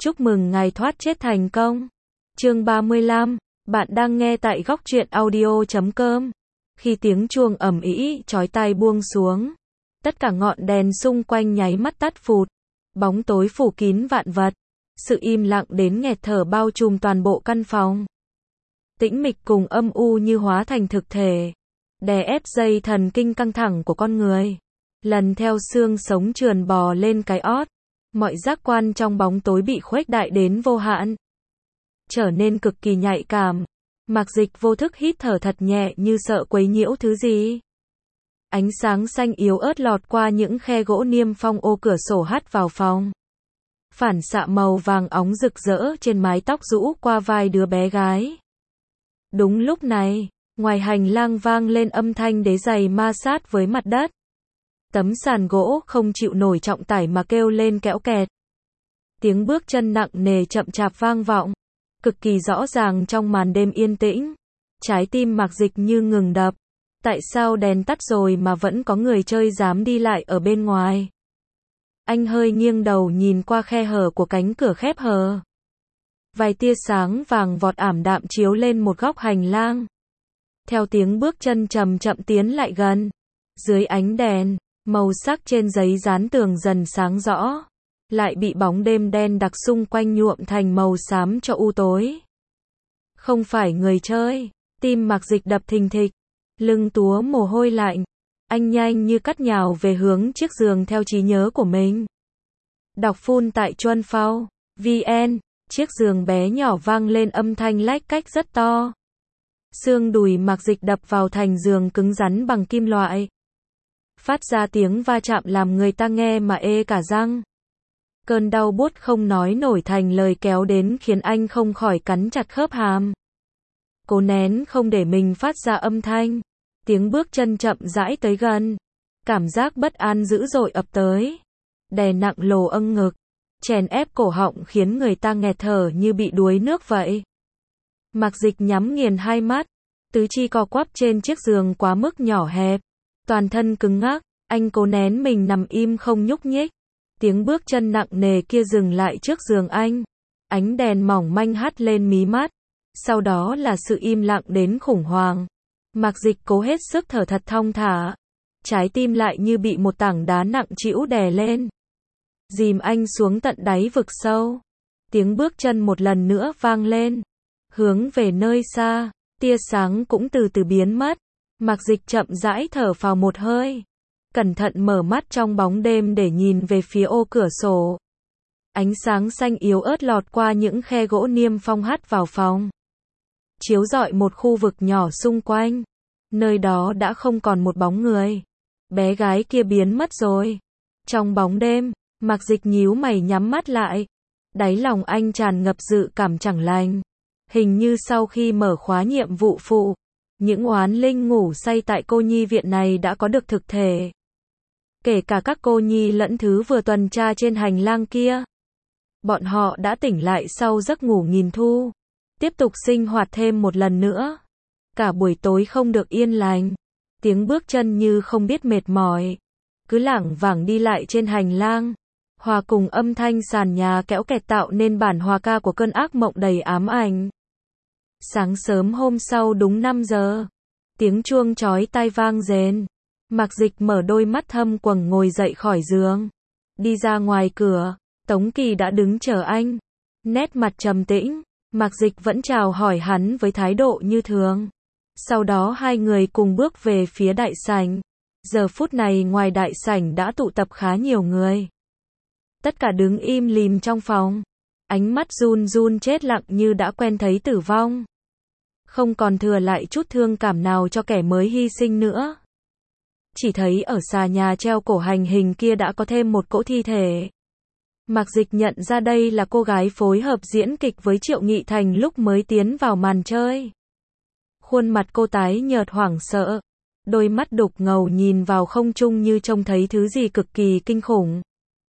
Chúc mừng ngài thoát chết thành công. Chương 35, bạn đang nghe tại góc truyện audio.com. Khi tiếng chuông ầm ĩ chói tai buông xuống, tất cả ngọn đèn xung quanh nháy mắt tắt phụt, bóng tối phủ kín vạn vật, sự im lặng đến nghẹt thở bao trùm toàn bộ căn phòng. Tĩnh mịch cùng âm u như hóa thành thực thể, đè ép dây thần kinh căng thẳng của con người, lần theo xương sống trườn bò lên cái ót. Mọi giác quan trong bóng tối bị khuếch đại đến vô hạn, trở nên cực kỳ nhạy cảm. Mạc Dịch vô thức hít thở thật nhẹ như sợ quấy nhiễu thứ gì. Ánh sáng xanh yếu ớt lọt qua những khe gỗ niêm phong ô cửa sổ hắt vào phòng, phản xạ màu vàng óng rực rỡ trên mái tóc rũ qua vai đứa bé gái. Đúng lúc này, ngoài hành lang vang lên âm thanh đế giày ma sát với mặt đất. Tấm sàn gỗ không chịu nổi trọng tải mà kêu lên kẽo kẹt. Tiếng bước chân nặng nề chậm chạp vang vọng, cực kỳ rõ ràng trong màn đêm yên tĩnh. Trái tim Mạc Dịch như ngừng đập. Tại sao đèn tắt rồi mà vẫn có người chơi dám đi lại ở bên ngoài? Anh hơi nghiêng đầu nhìn qua khe hở của cánh cửa khép hờ. Vài tia sáng vàng vọt ảm đạm chiếu lên một góc hành lang. Theo tiếng bước chân chậm chậm tiến lại gần, dưới ánh đèn, màu sắc trên giấy dán tường dần sáng rõ, lại bị bóng đêm đen đặc xung quanh nhuộm thành màu xám cho u tối. Không phải người chơi, tim Mạc Dịch đập thình thịch, lưng túa mồ hôi lạnh, anh nhanh như cắt nhào về hướng chiếc giường theo trí nhớ của mình. Đọc phun tại Chuân Phao VN, chiếc giường bé nhỏ vang lên âm thanh lách cách rất to. Xương đùi Mạc Dịch đập vào thành giường cứng rắn bằng kim loại, phát ra tiếng va chạm làm người ta nghe mà ê cả răng. Cơn đau buốt không nói nổi thành lời kéo đến khiến anh không khỏi cắn chặt khớp hàm. Cố nén không để mình phát ra âm thanh. Tiếng bước chân chậm rãi tới gần. Cảm giác bất an dữ dội ập tới, đè nặng lồ âng ngực, chèn ép cổ họng khiến người ta nghẹt thở như bị đuối nước vậy. Mạc Dịch nhắm nghiền hai mắt, tứ chi co quắp trên chiếc giường quá mức nhỏ hẹp, toàn thân cứng ngắc, anh cố nén mình nằm im không nhúc nhích. Tiếng bước chân nặng nề kia dừng lại trước giường anh. Ánh đèn mỏng manh hắt lên mí mắt. Sau đó là sự im lặng đến khủng hoảng. Mạc Dịch cố hết sức thở thật thong thả. Trái tim lại như bị một tảng đá nặng trĩu đè lên, dìm anh xuống tận đáy vực sâu. Tiếng bước chân một lần nữa vang lên, hướng về nơi xa. Tia sáng cũng từ từ biến mất. Mạc Dịch chậm rãi thở phào một hơi, cẩn thận mở mắt trong bóng đêm để nhìn về phía ô cửa sổ. Ánh sáng xanh yếu ớt lọt qua những khe gỗ niêm phong hắt vào phòng, chiếu rọi một khu vực nhỏ xung quanh. Nơi đó đã không còn một bóng người. Bé gái kia biến mất rồi. Trong bóng đêm, Mạc Dịch nhíu mày nhắm mắt lại. Đáy lòng anh tràn ngập dự cảm chẳng lành. Hình như sau khi mở khóa nhiệm vụ phụ, những oán linh ngủ say tại cô nhi viện này đã có được thực thể. Kể cả các cô nhi lẫn thứ vừa tuần tra trên hành lang kia. Bọn họ đã tỉnh lại sau giấc ngủ nghìn thu, tiếp tục sinh hoạt thêm một lần nữa. Cả buổi tối không được yên lành. Tiếng bước chân như không biết mệt mỏi, cứ lảng vảng đi lại trên hành lang, hòa cùng âm thanh sàn nhà kéo kẹt tạo nên bản hòa ca của cơn ác mộng đầy ám ảnh. Sáng sớm hôm sau đúng 5 giờ, tiếng chuông chói tai vang rền. Mạc Dịch mở đôi mắt thâm quầng ngồi dậy khỏi giường, đi ra ngoài cửa. Tống Kỳ đã đứng chờ anh, nét mặt trầm tĩnh. Mạc Dịch vẫn chào hỏi hắn với thái độ như thường. Sau đó hai người cùng bước về phía đại sảnh. Giờ phút này ngoài đại sảnh đã tụ tập khá nhiều người. Tất cả đứng im lìm trong phòng, ánh mắt run run chết lặng như đã quen thấy tử vong. Không còn thừa lại chút thương cảm nào cho kẻ mới hy sinh nữa. Chỉ thấy ở xà nhà treo cổ hành hình kia đã có thêm một cỗ thi thể. Mạc Dịch nhận ra đây là cô gái phối hợp diễn kịch với Triệu Nghị Thành lúc mới tiến vào màn chơi. Khuôn mặt cô tái nhợt hoảng sợ, đôi mắt đục ngầu nhìn vào không trung như trông thấy thứ gì cực kỳ kinh khủng.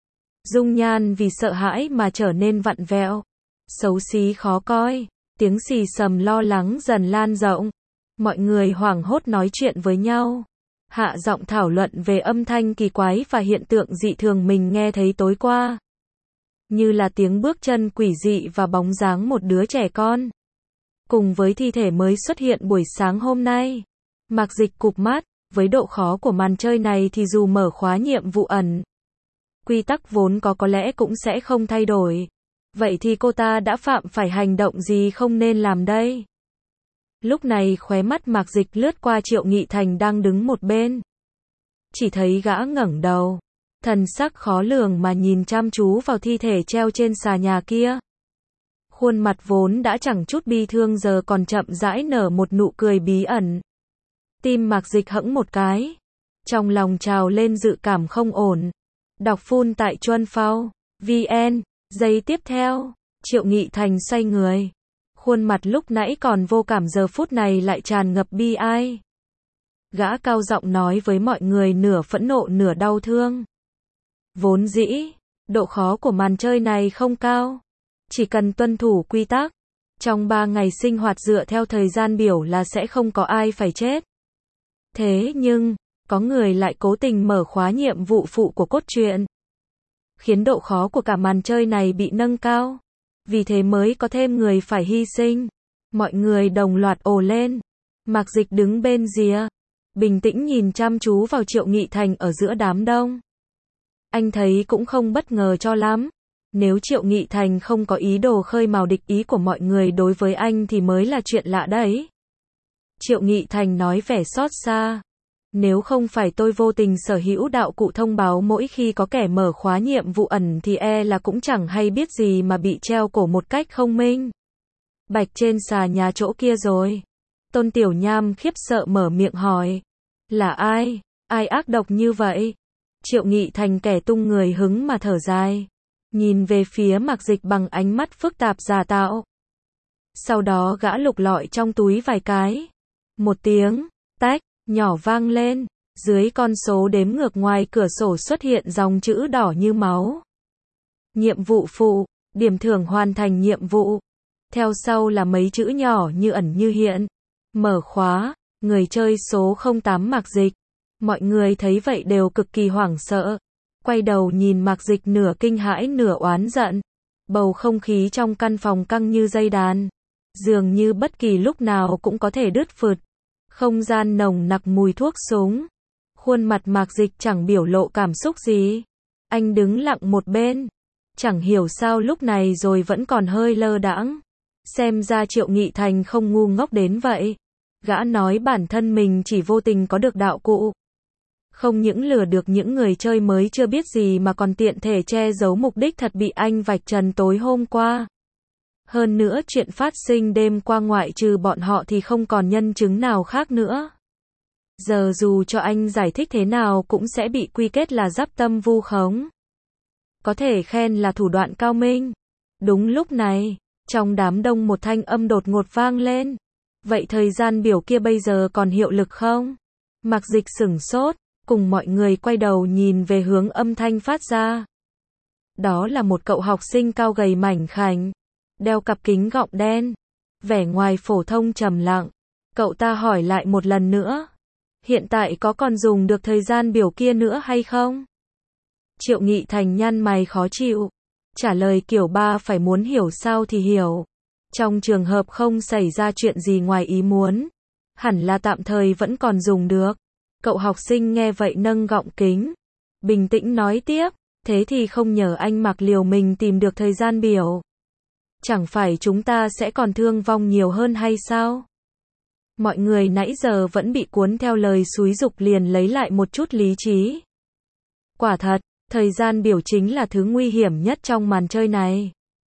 Dung nhan vì sợ hãi mà trở nên vặn vẹo, xấu xí khó coi. Tiếng xì xầm lo lắng dần lan rộng. Mọi người hoảng hốt nói chuyện với nhau, hạ giọng thảo luận về âm thanh kỳ quái và hiện tượng dị thường mình nghe thấy tối qua. như là tiếng bước chân quỷ dị và bóng dáng một đứa trẻ con. Cùng với thi thể mới xuất hiện buổi sáng hôm nay, Mạc Dịch cụp mắt, với độ khó của màn chơi này thì dù mở khóa nhiệm vụ ẩn, quy tắc vốn có lẽ cũng sẽ không thay đổi. Vậy thì cô ta đã phạm phải hành động gì không nên làm đây? Lúc này khóe mắt Mạc Dịch lướt qua Triệu Nghị Thành đang đứng một bên. Chỉ thấy gã ngẩng đầu, thần sắc khó lường mà nhìn chăm chú vào thi thể treo trên xà nhà kia. Khuôn mặt vốn đã chẳng chút bi thương giờ còn chậm rãi nở một nụ cười bí ẩn. Tim Mạc Dịch hẫng một cái, trong lòng trào lên dự cảm không ổn. Đọc full tại Chuanphao.vn. Giây tiếp theo, Triệu Nghị Thành xoay người. Khuôn mặt lúc nãy còn vô cảm giờ phút này lại tràn ngập bi ai. Gã cao giọng nói với mọi người nửa phẫn nộ nửa đau thương. Vốn dĩ, độ khó của màn chơi này không cao. Chỉ cần tuân thủ quy tắc, trong 3 ngày sinh hoạt dựa theo thời gian biểu là sẽ không có ai phải chết. Thế nhưng, có người lại cố tình mở khóa nhiệm vụ phụ của cốt truyện, khiến độ khó của cả màn chơi này bị nâng cao. Vì thế mới có thêm người phải hy sinh. Mọi người đồng loạt ồ lên. Mạc Dịch đứng bên rìa, bình tĩnh nhìn chăm chú vào Triệu Nghị Thành ở giữa đám đông. Anh thấy cũng không bất ngờ cho lắm. Nếu Triệu Nghị Thành không có ý đồ khơi mào địch ý của mọi người đối với anh thì mới là chuyện lạ đấy. Triệu Nghị Thành nói vẻ xót xa. Nếu không phải tôi vô tình sở hữu đạo cụ thông báo mỗi khi có kẻ mở khóa nhiệm vụ ẩn thì là cũng chẳng hay biết gì mà bị treo cổ một cách không minh bạch trên xà nhà chỗ kia rồi. Tôn Tiểu Nham khiếp sợ mở miệng hỏi. Là ai? Ai ác độc như vậy? Triệu Nghị Thành kẻ tung người hứng mà thở dài, nhìn về phía Mạc Dịch bằng ánh mắt phức tạp giả tạo. Sau đó gã lục lọi trong túi vài cái. Một tiếng tách nhỏ vang lên, dưới con số đếm ngược ngoài cửa sổ xuất hiện dòng chữ đỏ như máu. Nhiệm vụ phụ, điểm thưởng hoàn thành nhiệm vụ. Theo sau là mấy chữ nhỏ như ẩn như hiện. Mở khóa, người chơi số 08 Mạc Dịch. Mọi người thấy vậy đều cực kỳ hoảng sợ. Quay đầu nhìn Mạc Dịch nửa kinh hãi nửa oán giận. Bầu không khí trong căn phòng căng như dây đàn. Dường như bất kỳ lúc nào cũng có thể đứt phụt. Không gian nồng nặc mùi thuốc súng. Khuôn mặt Mạc Dịch chẳng biểu lộ cảm xúc gì. Anh đứng lặng một bên. Chẳng hiểu sao lúc này rồi vẫn còn hơi lơ đãng. Xem ra Triệu Nghị Thành không ngu ngốc đến vậy. Gã nói bản thân mình chỉ vô tình có được đạo cụ. Không những lừa được những người chơi mới chưa biết gì mà còn tiện thể che giấu mục đích thật bị anh vạch trần tối hôm qua. Hơn nữa chuyện phát sinh đêm qua ngoại trừ bọn họ thì không còn nhân chứng nào khác nữa. Giờ dù cho anh giải thích thế nào cũng sẽ bị quy kết là giáp tâm vu khống. Có thể khen là thủ đoạn cao minh. Đúng lúc này, trong đám đông một thanh âm đột ngột vang lên. Vậy thời gian biểu kia bây giờ còn hiệu lực không? Mạc Dịch sửng sốt, cùng mọi người quay đầu nhìn về hướng âm thanh phát ra. Đó là một cậu học sinh cao gầy mảnh khảnh, đeo cặp kính gọng đen, vẻ ngoài phổ thông trầm lặng. Cậu ta hỏi lại một lần nữa. Hiện tại có còn dùng được thời gian biểu kia nữa hay không? Triệu Nghị Thành nhăn mày khó chịu. Trả lời kiểu ba phải muốn hiểu sao thì hiểu. Trong trường hợp không xảy ra chuyện gì ngoài ý muốn, hẳn là tạm thời vẫn còn dùng được. Cậu học sinh nghe vậy nâng gọng kính, bình tĩnh nói tiếp. Thế thì không nhờ anh Mạc liều mình tìm được thời gian biểu. Chẳng phải chúng ta sẽ còn thương vong nhiều hơn hay sao? Mọi người nãy giờ vẫn bị cuốn theo lời xúi giục liền lấy lại một chút lý trí. Quả thật, thời gian biểu chính là thứ nguy hiểm nhất trong màn chơi này.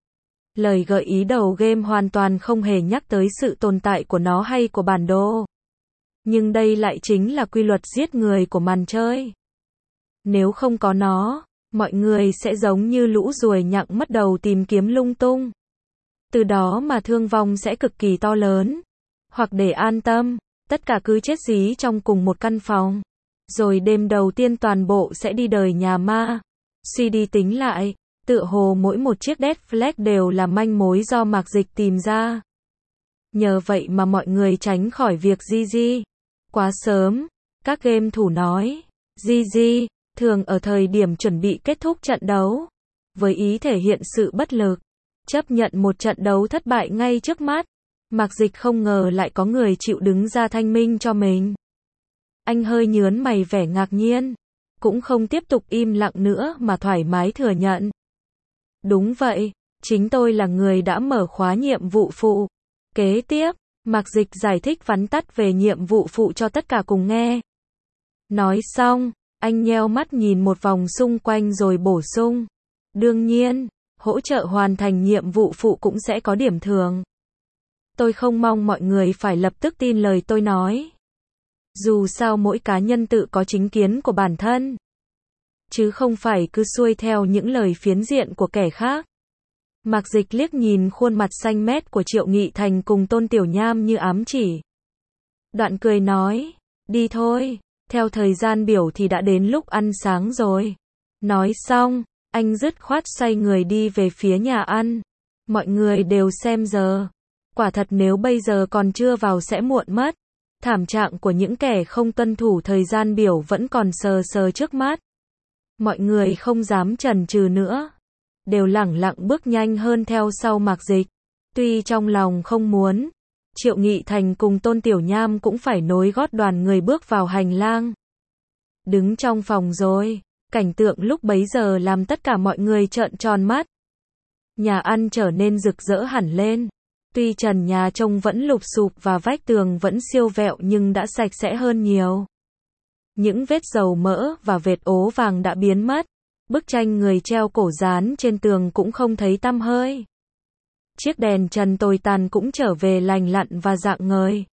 Lời gợi ý đầu game hoàn toàn không hề nhắc tới sự tồn tại của nó hay của bản đồ. Nhưng đây lại chính là quy luật giết người của màn chơi. Nếu không có nó, mọi người sẽ giống như lũ ruồi nhặng mất đầu tìm kiếm lung tung. Từ đó mà thương vong sẽ cực kỳ to lớn. Hoặc để an tâm, tất cả cứ chết dí trong cùng một căn phòng. Rồi đêm đầu tiên toàn bộ sẽ đi đời nhà ma. Suy đi tính lại, tựa hồ mỗi một chiếc dead flag đều là manh mối do Mạc Dịch tìm ra. Nhờ vậy mà mọi người tránh khỏi việc GG. Quá sớm, các game thủ nói. GG, thường ở thời điểm chuẩn bị kết thúc trận đấu. với ý thể hiện sự bất lực, chấp nhận một trận đấu thất bại ngay trước mắt. Mạc Dịch không ngờ lại có người chịu đứng ra thanh minh cho mình. Anh hơi nhớn mày vẻ ngạc nhiên, cũng không tiếp tục im lặng nữa mà thoải mái thừa nhận. Đúng vậy, chính tôi là người đã mở khóa nhiệm vụ phụ. Kế tiếp, Mạc Dịch giải thích vắn tắt về nhiệm vụ phụ cho tất cả cùng nghe. Nói xong, anh nheo mắt nhìn một vòng xung quanh rồi bổ sung. Đương nhiên, hỗ trợ hoàn thành nhiệm vụ phụ cũng sẽ có điểm thưởng. Tôi không mong mọi người phải lập tức tin lời tôi nói. Dù sao mỗi cá nhân tự có chính kiến của bản thân, chứ không phải cứ xuôi theo những lời phiến diện của kẻ khác. Mạc Dịch liếc nhìn khuôn mặt xanh mét của Triệu Nghị Thành cùng Tôn Tiểu Nham như ám chỉ. Đoạn cười nói, đi thôi, theo thời gian biểu thì đã đến lúc ăn sáng rồi. Nói xong, anh dứt khoát xoay người đi về phía nhà ăn. Mọi người đều xem giờ. Quả thật nếu bây giờ còn chưa vào sẽ muộn mất. Thảm trạng của những kẻ không tuân thủ thời gian biểu vẫn còn sờ sờ trước mắt. Mọi người không dám chần chừ nữa, đều lẳng lặng bước nhanh hơn theo sau Mạc Dịch. Tuy trong lòng không muốn, Triệu Nghị Thành cùng Tôn Tiểu Nham cũng phải nối gót đoàn người bước vào hành lang. Đứng trong phòng rồi, cảnh tượng lúc bấy giờ làm tất cả mọi người trợn tròn mắt. Nhà ăn trở nên rực rỡ hẳn lên. Tuy trần nhà trông vẫn lụp xụp và vách tường vẫn siêu vẹo nhưng đã sạch sẽ hơn nhiều. Những vết dầu mỡ và vệt ố vàng đã biến mất. Bức tranh người treo cổ dán trên tường cũng không thấy tăm hơi. Chiếc đèn trần tồi tàn cũng trở về lành lặn và rạng ngời,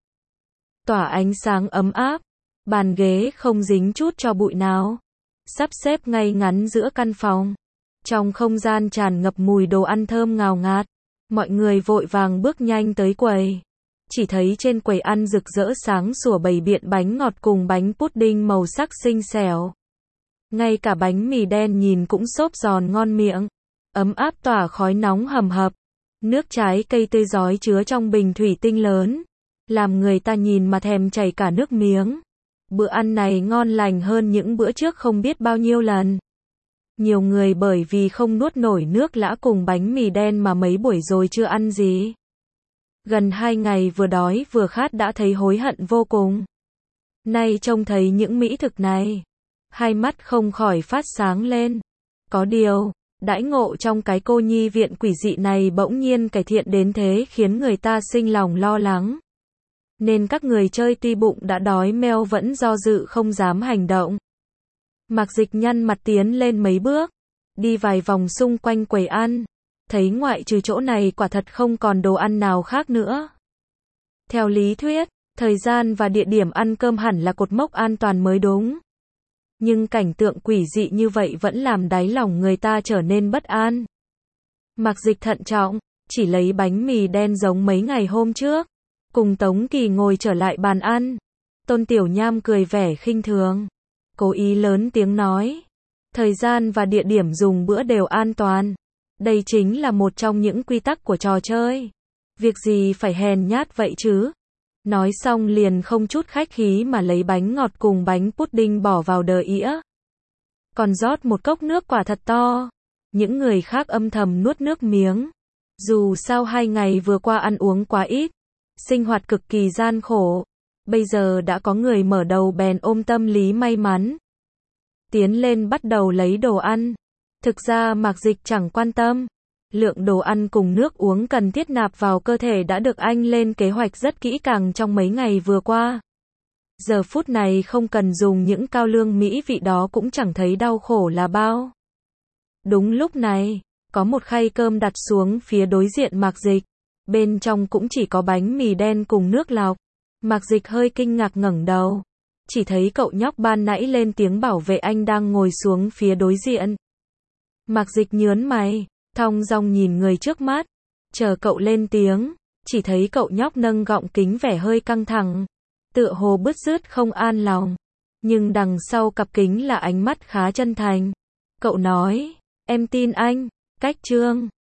tỏa ánh sáng ấm áp. Bàn ghế không dính chút tro bụi nào, sắp xếp ngay ngắn giữa căn phòng. Trong không gian tràn ngập mùi đồ ăn thơm ngào ngạt. Mọi người vội vàng bước nhanh tới quầy. Chỉ thấy trên quầy ăn rực rỡ sáng sủa bày biện bánh ngọt cùng bánh pudding màu sắc xinh xẻo. Ngay cả bánh mì đen nhìn cũng xốp giòn ngon miệng, ấm áp tỏa khói nóng hầm hập. Nước trái cây tươi rói chứa trong bình thủy tinh lớn, làm người ta nhìn mà thèm chảy cả nước miếng. Bữa ăn này ngon lành hơn những bữa trước không biết bao nhiêu lần. Nhiều người bởi vì không nuốt nổi nước lã cùng bánh mì đen mà mấy buổi rồi chưa ăn gì. Gần 2 ngày vừa đói vừa khát đã thấy hối hận vô cùng. Nay trông thấy những mỹ thực này, hai mắt không khỏi phát sáng lên. Có điều, đãi ngộ trong cái cô nhi viện quỷ dị này bỗng nhiên cải thiện đến thế khiến người ta sinh lòng lo lắng. Nên các người chơi tuy bụng đã đói meo vẫn do dự không dám hành động. Mạc Dịch nhăn mặt tiến lên mấy bước, đi vài vòng xung quanh quầy ăn, thấy ngoại trừ chỗ này quả thật không còn đồ ăn nào khác nữa. Theo lý thuyết, thời gian và địa điểm ăn cơm hẳn là cột mốc an toàn mới đúng. Nhưng cảnh tượng quỷ dị như vậy vẫn làm đáy lòng người ta trở nên bất an. Mạc Dịch thận trọng, chỉ lấy bánh mì đen giống mấy ngày hôm trước, cùng Tống Kỳ ngồi trở lại bàn ăn. Tôn Tiểu Nham cười vẻ khinh thường, cố ý lớn tiếng nói, thời gian và địa điểm dùng bữa đều an toàn. Đây chính là một trong những quy tắc của trò chơi. Việc gì phải hèn nhát vậy chứ? Nói xong liền không chút khách khí mà lấy bánh ngọt cùng bánh pudding bỏ vào đờ ĩa. Còn rót một cốc nước quả thật to. Những người khác âm thầm nuốt nước miếng. Dù sao 2 ngày vừa qua ăn uống quá ít, sinh hoạt cực kỳ gian khổ. Bây giờ đã có người mở đầu bèn ôm tâm lý may mắn, tiến lên bắt đầu lấy đồ ăn. Thực ra Mạc Dịch chẳng quan tâm. Lượng đồ ăn cùng nước uống cần thiết nạp vào cơ thể đã được anh lên kế hoạch rất kỹ càng trong mấy ngày vừa qua. Giờ phút này không cần dùng những cao lương mỹ vị đó cũng chẳng thấy đau khổ là bao. Đúng lúc này, có một khay cơm đặt xuống phía đối diện Mạc Dịch. Bên trong cũng chỉ có bánh mì đen cùng nước lọc. Mạc Dịch hơi kinh ngạc ngẩng đầu. Chỉ thấy cậu nhóc ban nãy lên tiếng bảo vệ anh đang ngồi xuống phía đối diện. Mạc Dịch nhớn mày, thong dong nhìn người trước mắt, chờ cậu lên tiếng. Chỉ thấy cậu nhóc nâng gọng kính vẻ hơi căng thẳng, tựa hồ bứt rứt không an lòng. Nhưng đằng sau cặp kính là ánh mắt khá chân thành. Cậu nói, em tin anh, cách Trương.